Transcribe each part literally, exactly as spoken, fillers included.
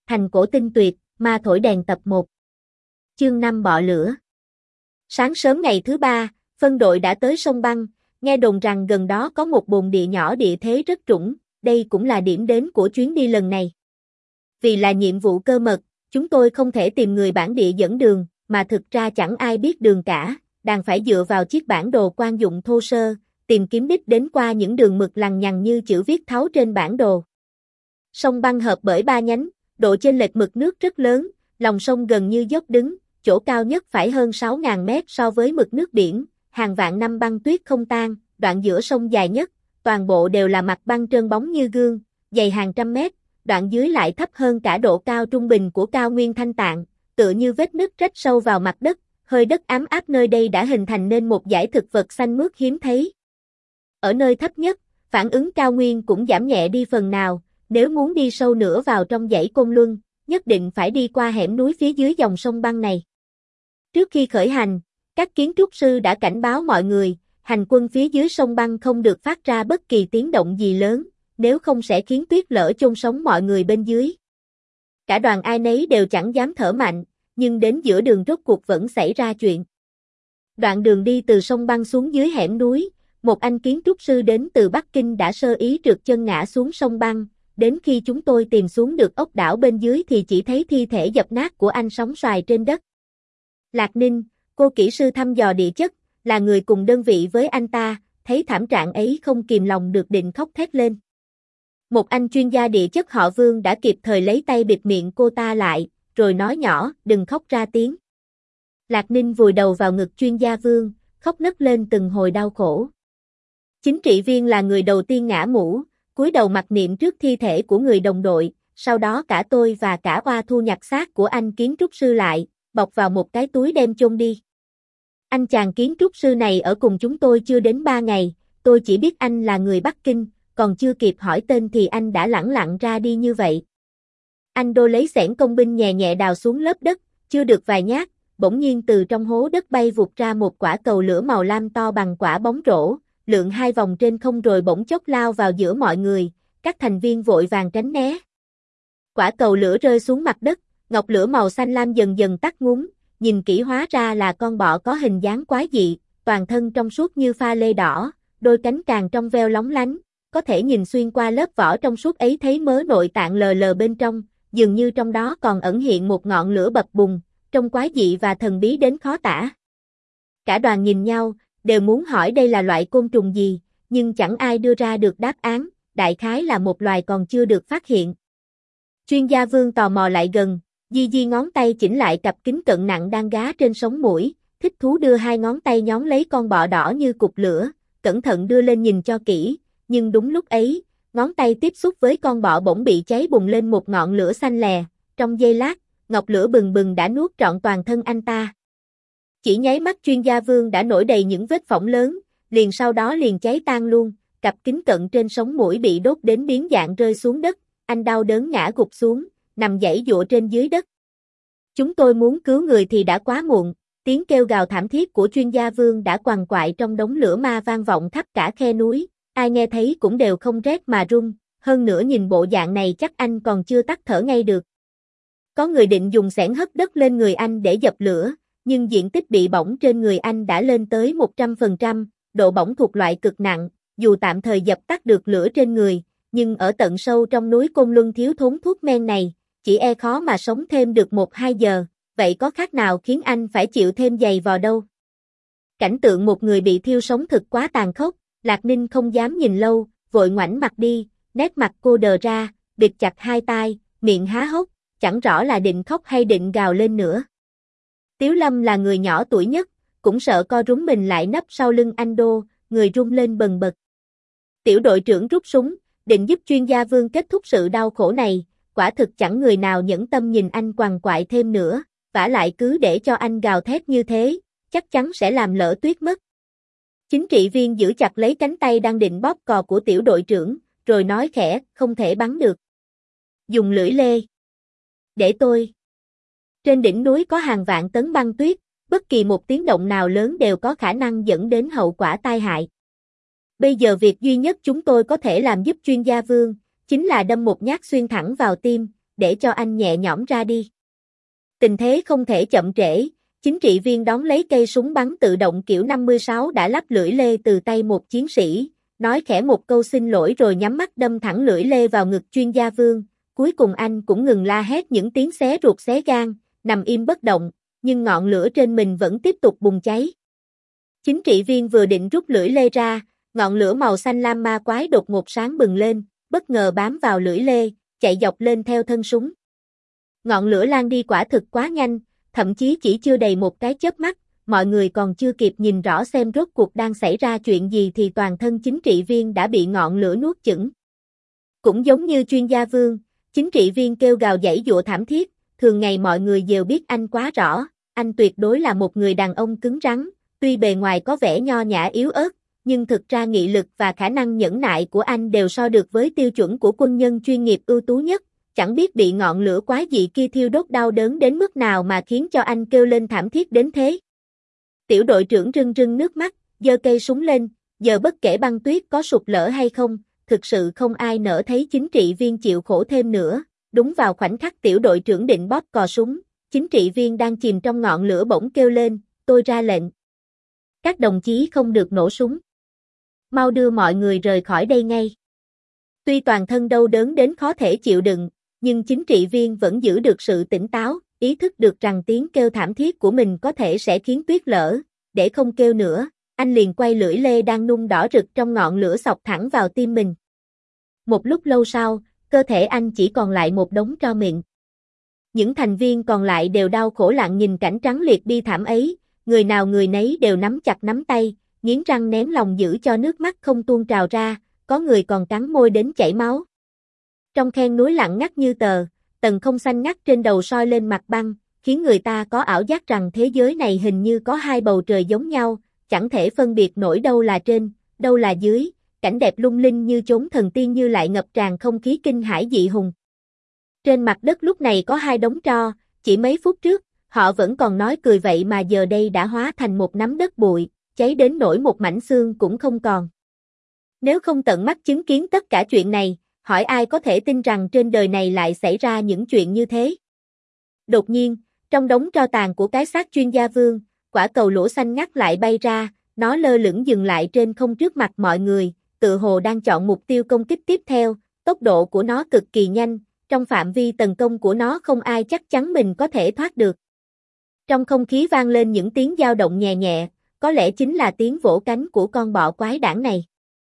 Thành cổ tinh tuyệt, ma thổi đèn tập một. Chương năm bọ lửa. Sáng sớm ngày thứ ba, phân đội đã tới sông băng, nghe đồn rằng gần đó có một bồn địa nhỏ địa thế rất trũng, đây cũng là điểm đến của chuyến đi lần này. Vì là nhiệm vụ cơ mật, chúng tôi không thể tìm người bản địa dẫn đường, mà thực ra chẳng ai biết đường cả, đành phải dựa vào chiếc bản đồ quan dụng thô sơ, tìm kiếm đích đến qua những đường mực lằng nhằng như chữ viết tháo trên bản đồ. Sông băng hợp bởi ba nhánh, độ chênh lệch mực nước rất lớn, lòng sông gần như dốc đứng, chỗ cao nhất phải hơn sáu nghìn mét so với mực nước biển, hàng vạn năm băng tuyết không tan, đoạn giữa sông dài nhất, toàn bộ đều là mặt băng trơn bóng như gương, dày hàng trăm mét, đoạn dưới lại thấp hơn cả độ cao trung bình của cao nguyên Thanh Tạng, tựa như vết nứt rách sâu vào mặt đất, hơi đất ám áp nơi đây đã hình thành nên một dải thực vật xanh mướt hiếm thấy. Ở nơi thấp nhất, phản ứng cao nguyên cũng giảm nhẹ đi phần nào, nếu muốn đi sâu nữa vào trong dãy Côn Luân, nhất định phải đi qua hẻm núi phía dưới dòng sông băng này. Trước khi khởi hành, các kiến trúc sư đã cảnh báo mọi người, hành quân phía dưới sông băng không được phát ra bất kỳ tiếng động gì lớn, nếu không sẽ khiến tuyết lở chôn sống mọi người bên dưới. Cả đoàn ai nấy đều chẳng dám thở mạnh, nhưng đến giữa đường rốt cuộc vẫn xảy ra chuyện. Đoạn đường đi từ sông băng xuống dưới hẻm núi, một anh kiến trúc sư đến từ Bắc Kinh đã sơ ý trượt chân ngã xuống sông băng, đến khi chúng tôi tìm xuống được ốc đảo bên dưới thì chỉ thấy thi thể dập nát của anh sóng xoài trên đất. Lạc Ninh, cô kỹ sư thăm dò địa chất, là người cùng đơn vị với anh ta, thấy thảm trạng ấy không kìm lòng được định khóc thét lên. Một anh chuyên gia địa chất họ Vương đã kịp thời lấy tay bịt miệng cô ta lại, rồi nói nhỏ, đừng khóc ra tiếng. Lạc Ninh vùi đầu vào ngực chuyên gia Vương, khóc nấc lên từng hồi đau khổ. Chính trị viên là người đầu tiên ngã mũ, cúi đầu mặc niệm trước thi thể của người đồng đội, sau đó cả tôi và cả Oa thu nhặt xác của anh kiến trúc sư lại, bọc vào một cái túi đem chôn đi. Anh chàng kiến trúc sư này ở cùng chúng tôi chưa đến ba ngày, tôi chỉ biết anh là người Bắc Kinh, còn chưa kịp hỏi tên thì anh đã lẳng lặng ra đi như vậy. Anh Đô lấy xẻng công binh nhẹ nhẹ đào xuống lớp đất, chưa được vài nhát, bỗng nhiên từ trong hố đất bay vụt ra một quả cầu lửa màu lam to bằng quả bóng rổ, lượn hai vòng trên không rồi bỗng chốc lao vào giữa mọi người, các thành viên vội vàng tránh né. Quả cầu lửa rơi xuống mặt đất, ngọc lửa màu xanh lam dần dần tắt ngúm, nhìn kỹ hóa ra là con bọ có hình dáng quái dị, toàn thân trong suốt như pha lê đỏ, đôi cánh càng trong veo lóng lánh, có thể nhìn xuyên qua lớp vỏ trong suốt ấy thấy mớ nội tạng lờ lờ bên trong, dường như trong đó còn ẩn hiện một ngọn lửa bập bùng, trông quái dị và thần bí đến khó tả. Cả đoàn nhìn nhau, đều muốn hỏi đây là loại côn trùng gì, nhưng chẳng ai đưa ra được đáp án, đại khái là một loài còn chưa được phát hiện. Chuyên gia Vương tò mò lại gần, di di ngón tay chỉnh lại cặp kính cận nặng đang gá trên sống mũi, thích thú đưa hai ngón tay nhón lấy con bọ đỏ như cục lửa, cẩn thận đưa lên nhìn cho kỹ, nhưng đúng lúc ấy, ngón tay tiếp xúc với con bọ bỗng bị cháy bùng lên một ngọn lửa xanh lè, trong giây lát, ngọc lửa bừng bừng đã nuốt trọn toàn thân anh ta. Chỉ nháy mắt chuyên gia Vương đã nổi đầy những vết phỏng lớn, liền sau đó liền cháy tan luôn, cặp kính cận trên sống mũi bị đốt đến biến dạng rơi xuống đất, anh đau đớn ngã gục xuống, nằm giãy giụa trên dưới đất. Chúng tôi muốn cứu người thì đã quá muộn, tiếng kêu gào thảm thiết của chuyên gia Vương đã quằn quại trong đống lửa ma vang vọng khắp cả khe núi, ai nghe thấy cũng đều không rét mà run, hơn nữa nhìn bộ dạng này chắc anh còn chưa tắt thở ngay được. Có người định dùng xẻng hất đất lên người anh để dập lửa, nhưng diện tích bị bỏng trên người anh đã lên tới một trăm phần trăm, độ bỏng thuộc loại cực nặng, dù tạm thời dập tắt được lửa trên người, nhưng ở tận sâu trong núi Côn Luân thiếu thốn thuốc men này, chỉ e khó mà sống thêm được một hai giờ, vậy có khác nào khiến anh phải chịu thêm giày vò đâu. Cảnh tượng một người bị thiêu sống thực quá tàn khốc, Lạc Ninh không dám nhìn lâu, vội ngoảnh mặt đi, nét mặt cô đờ ra, bịt chặt hai tai, miệng há hốc, chẳng rõ là định khóc hay định gào lên nữa. Tiếu Lâm là người nhỏ tuổi nhất, cũng sợ co rúm mình lại nấp sau lưng anh Đô, người run lên bần bật. Tiểu đội trưởng rút súng, định giúp chuyên gia Vương kết thúc sự đau khổ này, quả thực chẳng người nào nhẫn tâm nhìn anh quằn quại thêm nữa, vả lại cứ để cho anh gào thét như thế, chắc chắn sẽ làm lỡ tuyết mất. Chính trị viên giữ chặt lấy cánh tay đang định bóp cò của tiểu đội trưởng, rồi nói khẽ, không thể bắn được. Dùng lưỡi lê. Để tôi. Trên đỉnh núi có hàng vạn tấn băng tuyết, bất kỳ một tiếng động nào lớn đều có khả năng dẫn đến hậu quả tai hại. Bây giờ việc duy nhất chúng tôi có thể làm giúp chuyên gia Vương, chính là đâm một nhát xuyên thẳng vào tim, để cho anh nhẹ nhõm ra đi. Tình thế không thể chậm trễ, chính trị viên đón lấy cây súng bắn tự động kiểu năm mươi sáu đã lắp lưỡi lê từ tay một chiến sĩ, nói khẽ một câu xin lỗi rồi nhắm mắt đâm thẳng lưỡi lê vào ngực chuyên gia Vương. Cuối cùng anh cũng ngừng la hét những tiếng xé ruột xé gan, nằm im bất động, nhưng ngọn lửa trên mình vẫn tiếp tục bùng cháy. Chính trị viên vừa định rút lưỡi lê ra, ngọn lửa màu xanh lam ma quái đột ngột sáng bừng lên, bất ngờ bám vào lưỡi lê, chạy dọc lên theo thân súng. Ngọn lửa lan đi quả thực quá nhanh, thậm chí chỉ chưa đầy một cái chớp mắt, mọi người còn chưa kịp nhìn rõ xem rốt cuộc đang xảy ra chuyện gì thì toàn thân chính trị viên đã bị ngọn lửa nuốt chửng. Cũng giống như chuyên gia Vương, chính trị viên kêu gào giãy giụa thảm thiết, thường ngày mọi người đều biết anh quá rõ, anh tuyệt đối là một người đàn ông cứng rắn, tuy bề ngoài có vẻ nho nhã yếu ớt, nhưng thực ra nghị lực và khả năng nhẫn nại của anh đều so được với tiêu chuẩn của quân nhân chuyên nghiệp ưu tú nhất, chẳng biết bị ngọn lửa quái dị kia thiêu đốt đau đớn đến mức nào mà khiến cho anh kêu lên thảm thiết đến thế. Tiểu đội trưởng rưng rưng nước mắt, giơ cây súng lên, giờ bất kể băng tuyết có sụp lở hay không, thực sự không ai nỡ thấy chính trị viên chịu khổ thêm nữa. Đúng vào khoảnh khắc tiểu đội trưởng định bóp cò súng, chính trị viên đang chìm trong ngọn lửa bỗng kêu lên, tôi ra lệnh. Các đồng chí không được nổ súng. Mau đưa mọi người rời khỏi đây ngay. Tuy toàn thân đau đớn đến khó thể chịu đựng, nhưng chính trị viên vẫn giữ được sự tỉnh táo, ý thức được rằng tiếng kêu thảm thiết của mình có thể sẽ khiến tuyết lở, để không kêu nữa, anh liền quay lưỡi lê đang nung đỏ rực trong ngọn lửa xộc thẳng vào tim mình. Một lúc lâu sau, cơ thể anh chỉ còn lại một đống tro mịn. Những thành viên còn lại đều đau khổ lặng nhìn cảnh trắng liệt bi thảm ấy, người nào người nấy đều nắm chặt nắm tay, nghiến răng nén lòng giữ cho nước mắt không tuôn trào ra, có người còn cắn môi đến chảy máu. Trong khe núi lặng ngắt như tờ, tầng không xanh ngắt trên đầu soi lên mặt băng, khiến người ta có ảo giác rằng thế giới này hình như có hai bầu trời giống nhau, chẳng thể phân biệt nổi đâu là trên, đâu là dưới, cảnh đẹp lung linh như chốn thần tiên như lại ngập tràn không khí kinh hãi dị hùng. Trên mặt đất lúc này có hai đống tro, chỉ mấy phút trước, họ vẫn còn nói cười vậy mà giờ đây đã hóa thành một nắm đất bụi, cháy đến nỗi một mảnh xương cũng không còn. Nếu không tận mắt chứng kiến tất cả chuyện này, hỏi ai có thể tin rằng trên đời này lại xảy ra những chuyện như thế. Đột nhiên, trong đống tro tàn của cái xác chuyên gia Vương, quả cầu lửa xanh ngắt lại bay ra, nó lơ lửng dừng lại trên không trước mặt mọi người, tự hồ đang chọn mục tiêu công kích tiếp theo, tốc độ của nó cực kỳ nhanh, trong phạm vi tấn công của nó không ai chắc chắn mình có thể thoát được. Trong không khí vang lên những tiếng dao động nhẹ nhẹ, có lẽ chính là tiếng vỗ cánh của con bọ quái đản này.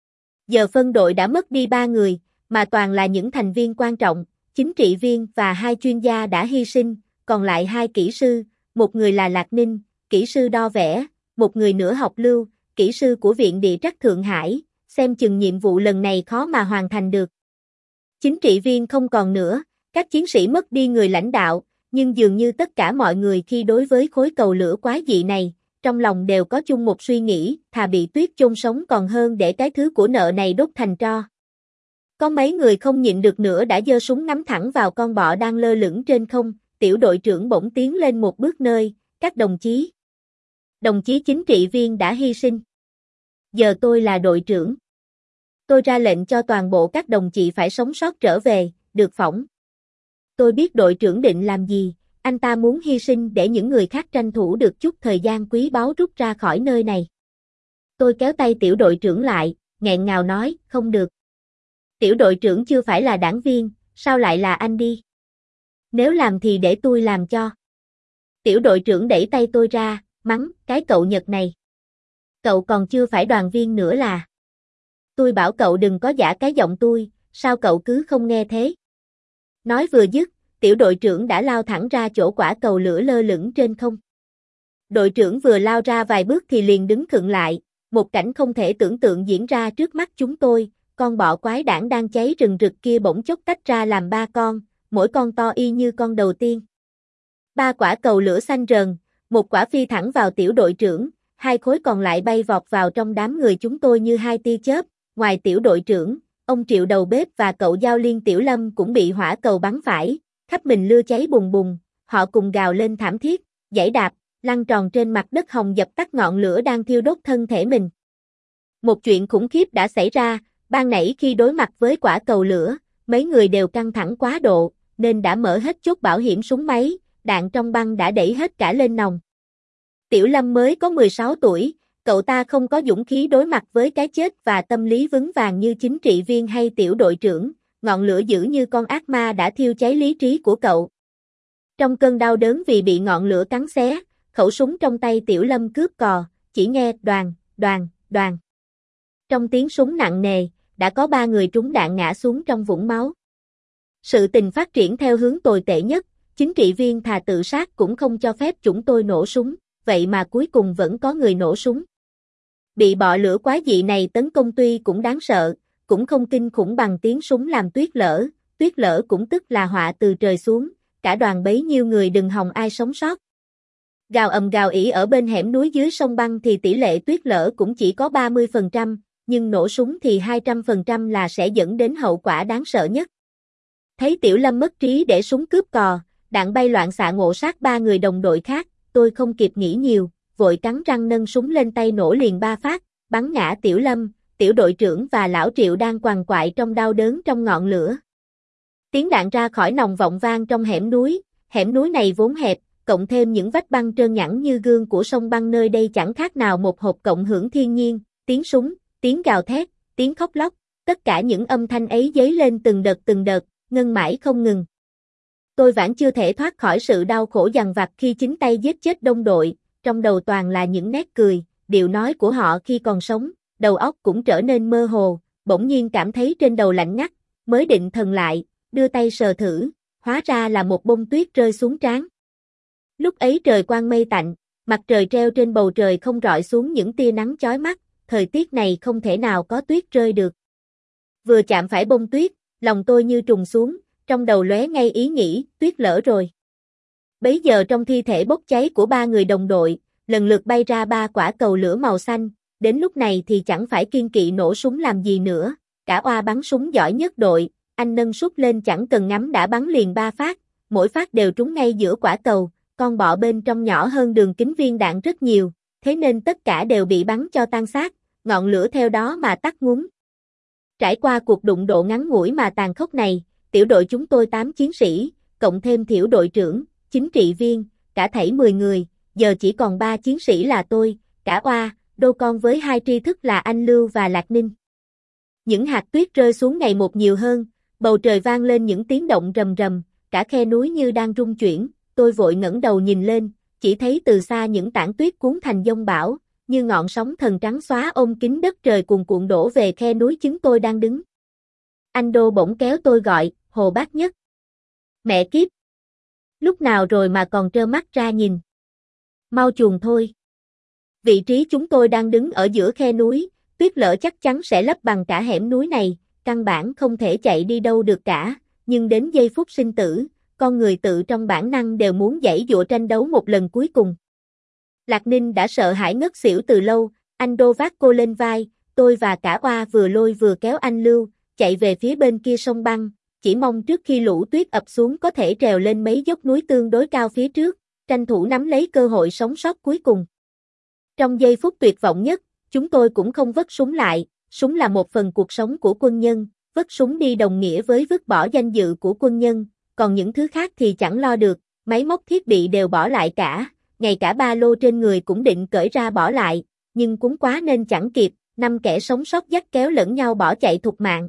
Giờ phân đội đã mất đi ba người, mà toàn là những thành viên quan trọng, chính trị viên và hai chuyên gia đã hy sinh, còn lại hai kỹ sư, một người là Lạc Ninh, kỹ sư đo vẽ, một người nữa học Lưu, kỹ sư của Viện Địa Trắc Thượng Hải, xem chừng nhiệm vụ lần này khó mà hoàn thành được. Chính trị viên không còn nữa, các chiến sĩ mất đi người lãnh đạo, nhưng dường như tất cả mọi người khi đối với khối cầu lửa quái dị này, trong lòng đều có chung một suy nghĩ, thà bị tuyết chôn sống còn hơn để cái thứ của nợ này đốt thành tro. Có mấy người không nhịn được nữa đã giơ súng ngắm thẳng vào con bọ đang lơ lửng trên không, tiểu đội trưởng bỗng tiến lên một bước nơi, các đồng chí. Đồng chí chính trị viên đã hy sinh. Giờ tôi là đội trưởng. Tôi ra lệnh cho toàn bộ các đồng chí phải sống sót trở về, được phỏng. Tôi biết đội trưởng định làm gì, anh ta muốn hy sinh để những người khác tranh thủ được chút thời gian quý báu rút ra khỏi nơi này. Tôi kéo tay tiểu đội trưởng lại, nghẹn ngào nói, không được. Tiểu đội trưởng chưa phải là đảng viên, sao lại là anh đi? Nếu làm thì để tôi làm cho. Tiểu đội trưởng đẩy tay tôi ra, mắng, cái cậu Nhật này. Cậu còn chưa phải đoàn viên nữa là. Tôi bảo cậu đừng có giả cái giọng tôi, sao cậu cứ không nghe thế? Nói vừa dứt, tiểu đội trưởng đã lao thẳng ra chỗ quả cầu lửa lơ lửng trên không. Đội trưởng vừa lao ra vài bước thì liền đứng khựng lại, một cảnh không thể tưởng tượng diễn ra trước mắt chúng tôi, con bọ quái đản đang cháy rừng rực kia bỗng chốc tách ra làm ba con, mỗi con to y như con đầu tiên. Ba quả cầu lửa xanh rờn, một quả phi thẳng vào tiểu đội trưởng, hai khối còn lại bay vọt vào trong đám người chúng tôi như hai tia chớp, ngoài tiểu đội trưởng, ông Triệu đầu bếp và cậu Giao Liên Tiểu Lâm cũng bị hỏa cầu bắn phải, khắp mình lửa cháy bùng bùng, họ cùng gào lên thảm thiết, giãy đạp, lăn tròn trên mặt đất hồng dập tắt ngọn lửa đang thiêu đốt thân thể mình. Một chuyện khủng khiếp đã xảy ra, ban nãy khi đối mặt với quả cầu lửa, mấy người đều căng thẳng quá độ, nên đã mở hết chốt bảo hiểm súng máy, đạn trong băng đã đẩy hết cả lên nòng. Tiểu Lâm mới có mười sáu tuổi, cậu ta không có dũng khí đối mặt với cái chết và tâm lý vững vàng như chính trị viên hay tiểu đội trưởng, ngọn lửa dữ như con ác ma đã thiêu cháy lý trí của cậu. Trong cơn đau đớn vì bị ngọn lửa cắn xé, khẩu súng trong tay Tiểu Lâm cướp cò, chỉ nghe đoàn, đoàn, đoàn. Trong tiếng súng nặng nề, đã có ba người trúng đạn ngã xuống trong vũng máu. Sự tình phát triển theo hướng tồi tệ nhất, chính trị viên thà tự sát cũng không cho phép chúng tôi nổ súng, vậy mà cuối cùng vẫn có người nổ súng. Bị bọ lửa quái dị này tấn công tuy cũng đáng sợ, cũng không kinh khủng bằng tiếng súng làm tuyết lở, tuyết lở cũng tức là họa từ trời xuống, cả đoàn bấy nhiêu người đừng hòng ai sống sót. Gào ầm gào ỉ ở bên hẻm núi dưới sông băng thì tỷ lệ tuyết lở cũng chỉ có ba mươi phần trăm, nhưng nổ súng thì hai trăm phần trăm là sẽ dẫn đến hậu quả đáng sợ nhất. Thấy Tiểu Lâm mất trí để súng cướp cò, đạn bay loạn xạ ngộ sát ba người đồng đội khác, tôi không kịp nghĩ nhiều, vội cắn răng nâng súng lên tay nổ liền ba phát, bắn ngã Tiểu Lâm, tiểu đội trưởng và lão Triệu đang quằn quại trong đau đớn trong ngọn lửa. Tiếng đạn ra khỏi nòng vọng vang trong hẻm núi, hẻm núi này vốn hẹp, cộng thêm những vách băng trơn nhẵn như gương của sông băng nơi đây chẳng khác nào một hộp cộng hưởng thiên nhiên, tiếng súng, tiếng gào thét, tiếng khóc lóc, tất cả những âm thanh ấy dấy lên từng đợt từng đợt, ngân mãi không ngừng. Tôi vẫn chưa thể thoát khỏi sự đau khổ dằn vặt khi chính tay giết chết đồng đội, trong đầu toàn là những nét cười, điệu nói của họ khi còn sống, đầu óc cũng trở nên mơ hồ, bỗng nhiên cảm thấy trên đầu lạnh ngắt, mới định thần lại, đưa tay sờ thử, hóa ra là một bông tuyết rơi xuống trán. Lúc ấy trời quang mây tạnh, mặt trời treo trên bầu trời không rọi xuống những tia nắng chói mắt, thời tiết này không thể nào có tuyết rơi được. Vừa chạm phải bông tuyết, lòng tôi như trùng xuống, trong đầu lóe ngay ý nghĩ, tuyết lở rồi. Bấy giờ trong thi thể bốc cháy của ba người đồng đội, lần lượt bay ra ba quả cầu lửa màu xanh, đến lúc này thì chẳng phải kiên kỵ nổ súng làm gì nữa, cả oa bắn súng giỏi nhất đội, anh nâng súng lên chẳng cần ngắm đã bắn liền ba phát, mỗi phát đều trúng ngay giữa quả cầu, con bọ bên trong nhỏ hơn đường kính viên đạn rất nhiều, thế nên tất cả đều bị bắn cho tan xác, ngọn lửa theo đó mà tắt ngúm. Trải qua cuộc đụng độ ngắn ngủi mà tàn khốc này, tiểu đội chúng tôi tám chiến sĩ, cộng thêm tiểu đội trưởng, chính trị viên, cả thảy mười người, giờ chỉ còn ba chiến sĩ là tôi, cả oa, đô con với hai tri thức là anh Lưu và Lạc Ninh. Những hạt tuyết rơi xuống ngày một nhiều hơn, bầu trời vang lên những tiếng động rầm rầm, cả khe núi như đang rung chuyển, tôi vội ngẩng đầu nhìn lên, chỉ thấy từ xa những tảng tuyết cuốn thành dông bão, như ngọn sóng thần trắng xóa ôm kín đất trời cuồn cuộn đổ về khe núi chúng tôi đang đứng. Anh Đô bỗng kéo tôi gọi, Hồ Bác Nhất. Mẹ kiếp! Lúc nào rồi mà còn trơ mắt ra nhìn. Mau chuồn thôi. Vị trí chúng tôi đang đứng ở giữa khe núi, tuyết lở chắc chắn sẽ lấp bằng cả hẻm núi này, căn bản không thể chạy đi đâu được cả, nhưng đến giây phút sinh tử, con người tự trong bản năng đều muốn giãy giụa tranh đấu một lần cuối cùng. Lạc Ninh đã sợ hãi ngất xỉu từ lâu, anh Đô vác cô lên vai, tôi và cả oa vừa lôi vừa kéo anh Lưu, chạy về phía bên kia sông băng, chỉ mong trước khi lũ tuyết ập xuống có thể trèo lên mấy dốc núi tương đối cao phía trước, tranh thủ nắm lấy cơ hội sống sót cuối cùng. Trong giây phút tuyệt vọng nhất, chúng tôi cũng không vứt súng lại, súng là một phần cuộc sống của quân nhân, vứt súng đi đồng nghĩa với vứt bỏ danh dự của quân nhân, còn những thứ khác thì chẳng lo được, máy móc thiết bị đều bỏ lại cả, ngay cả ba lô trên người cũng định cởi ra bỏ lại, nhưng cuốn quá nên chẳng kịp, năm kẻ sống sót dắt kéo lẫn nhau bỏ chạy thục mạng.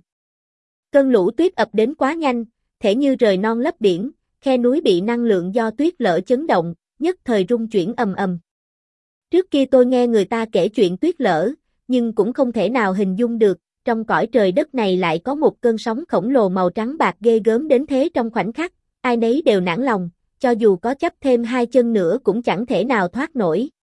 Cơn lũ tuyết ập đến quá nhanh, thể như rời non lấp biển, khe núi bị năng lượng do tuyết lở chấn động, nhất thời rung chuyển ầm ầm. Trước kia tôi nghe người ta kể chuyện tuyết lở, nhưng cũng không thể nào hình dung được, trong cõi trời đất này lại có một cơn sóng khổng lồ màu trắng bạc ghê gớm đến thế trong khoảnh khắc, ai nấy đều nản lòng, cho dù có chấp thêm hai chân nữa cũng chẳng thể nào thoát nổi.